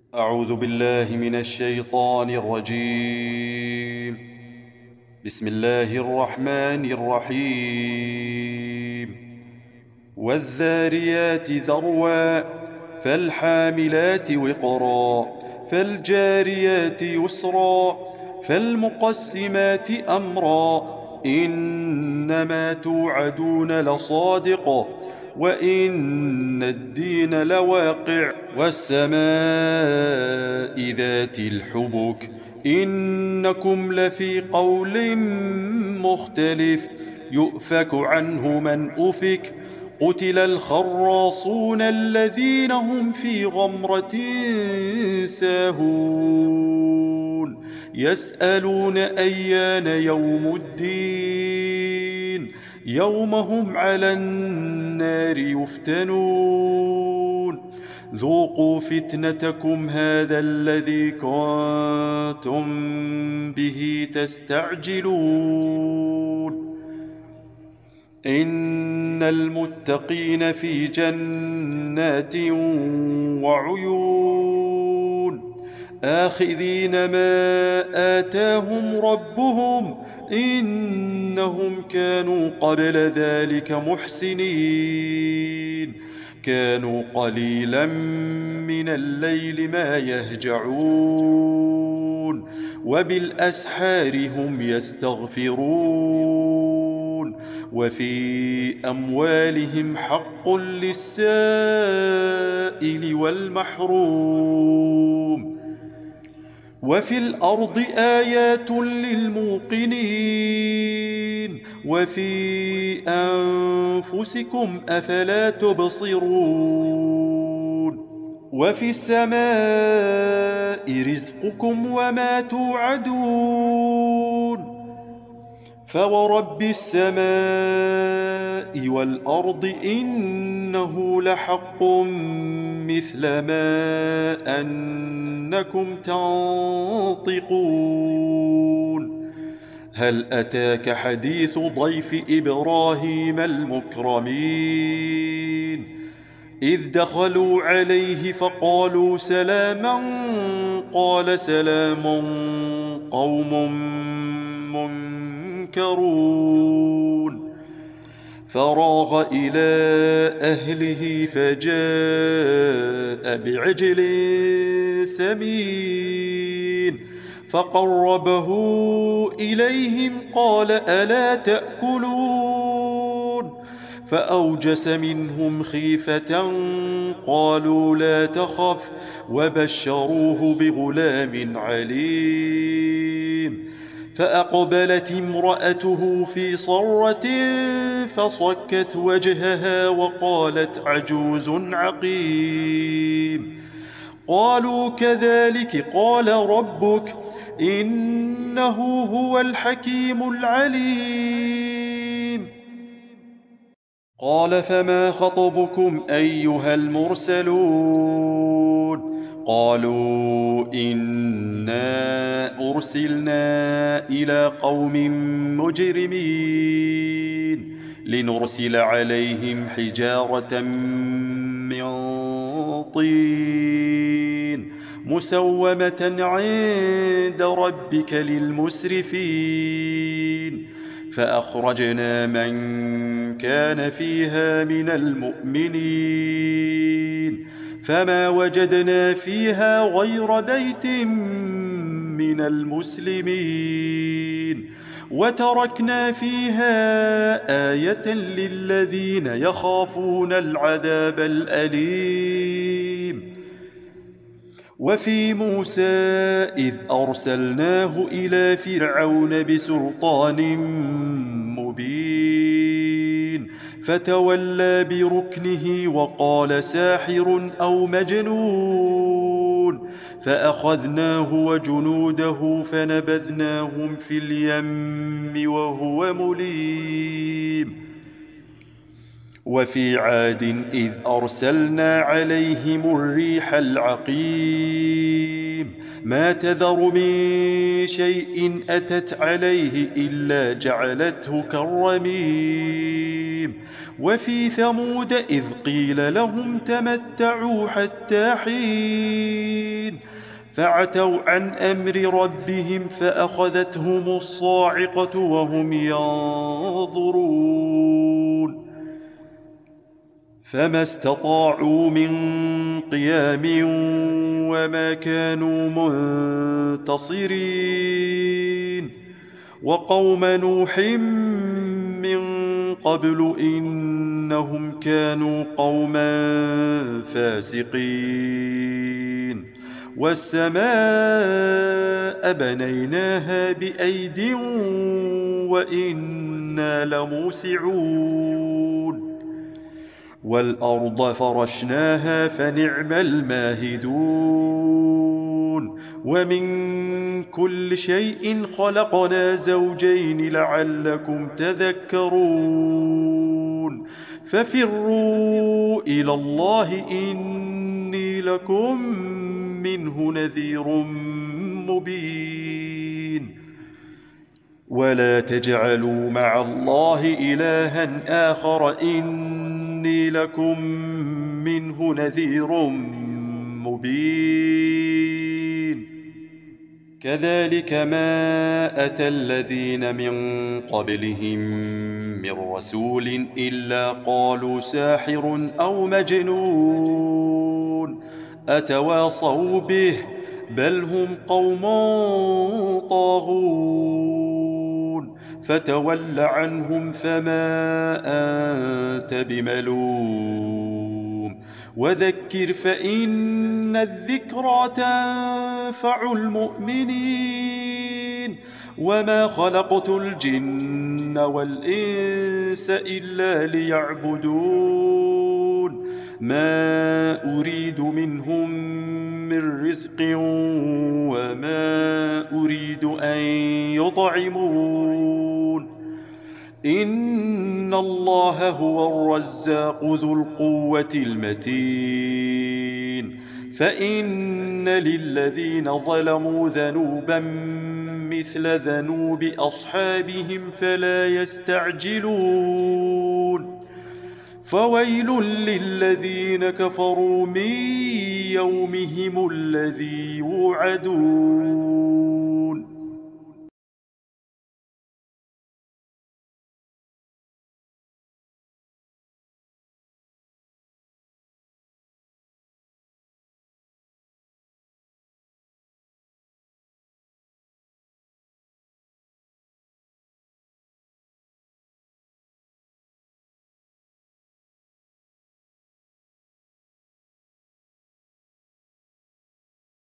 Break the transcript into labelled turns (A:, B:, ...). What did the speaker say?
A: أعوذ بالله من الشيطان الرجيم. بسم الله الرحمن الرحيم. والذاريات ذروا فالحاملات وقرا فالجاريات يسرا فالمقسمات أمرا إنما توعدون لصادق وإن الدين لواقع والسماء ذات الحبك إنكم لفي قول مختلف يؤفك عنه من أفك قتل الخراصون الذين هم في غمرة ساهون يسألون أيان يوم الدين يوم هم على النار يفتنون ذوقوا فتنتكم هذا الذي كنتم به تستعجلون إن المتقين في جنات وعيون آخذين ما آتاهم ربهم إنهم كانوا قبل ذلك محسنين كانوا قليلا من الليل ما يهجعون وبالأسحار هم يستغفرون وفي أموالهم حق للسائل والمحروم وفي الأرض آيات للموقنين وفي أنفسكم أفلا تبصرون وفي السماء رزقكم وما توعدون فورب السماء والأرض إنه لحق مثل ما أنكم تنطقون هل أتاك حديث ضيف إبراهيم المكرمين إذ دخلوا عليه فقالوا سلاما قال سلام قوم منكرون فراغ إلى أهله فجاء بعجل سمين فقربه إليهم قال ألا تأكلون فأوجس منهم خيفة قالوا لا تخف وبشروه بغلام عليم فأقبلت امرأته في صرة فصكت وجهها وقالت عجوز عقيم قالوا كذلك قال ربك إنه هو الحكيم العليم قال فما خطبكم أيها المرسلون قالوا إنا أرسلنا إلى قوم مجرمين لنرسل عليهم حجارة من طين مسومة عند ربك للمسرفين فأخرجنا من كان فيها من المؤمنين فما وجدنا فيها غير بيت من المسلمين وتركنا فيها آية للذين يخافون العذاب الأليم وفي موسى إذ أرسلناه إلى فرعون بسلطان مبين فتولى بركنه وقال ساحر أو مجنون فأخذناه وجنوده فنبذناهم في اليم وهو مليم وفي عاد إذ أرسلنا عليهم الريح العقيم ما تذر من شيء أتت عليه إلا جعلته كالرميم وفي ثمود إذ قيل لهم تمتعوا حتى حين فعتوا عن أمر ربهم فأخذتهم الصاعقة وهم ينظرون فما استطاعوا من قيام وما كانوا منتصرين وقوم نوح من قبل إنهم كانوا قوما فاسقين والسماء بنيناها بأيد وإنا لموسعون والأرض فرشناها فنعم الماهدون ومن كل شيء خلقنا زوجين لعلكم تذكرون ففروا إلى الله إني لكم منه نذير مبين ولا تجعلوا مع الله إلها آخر إني لكم منه نذير مبين كذلك ما أتى الذين من قبلهم من رسول إلا قالوا ساحر أو مجنون أتواصوا به بل هم قوم طاغون فتول عنهم فما أنت بملوم وذكر فإن الذكرى تنفع المؤمنين وما خلقت الجن والإنس إلا ليعبدون ما أريد منهم من رزق وما أريد أن يطعمون إن الله هو الرزاق ذو القوة المتين فإن للذين ظلموا ذنوبا مثل ذنوب أصحابهم فلا يستعجلون فويل للذين كفروا من يومهم الذي يوعدون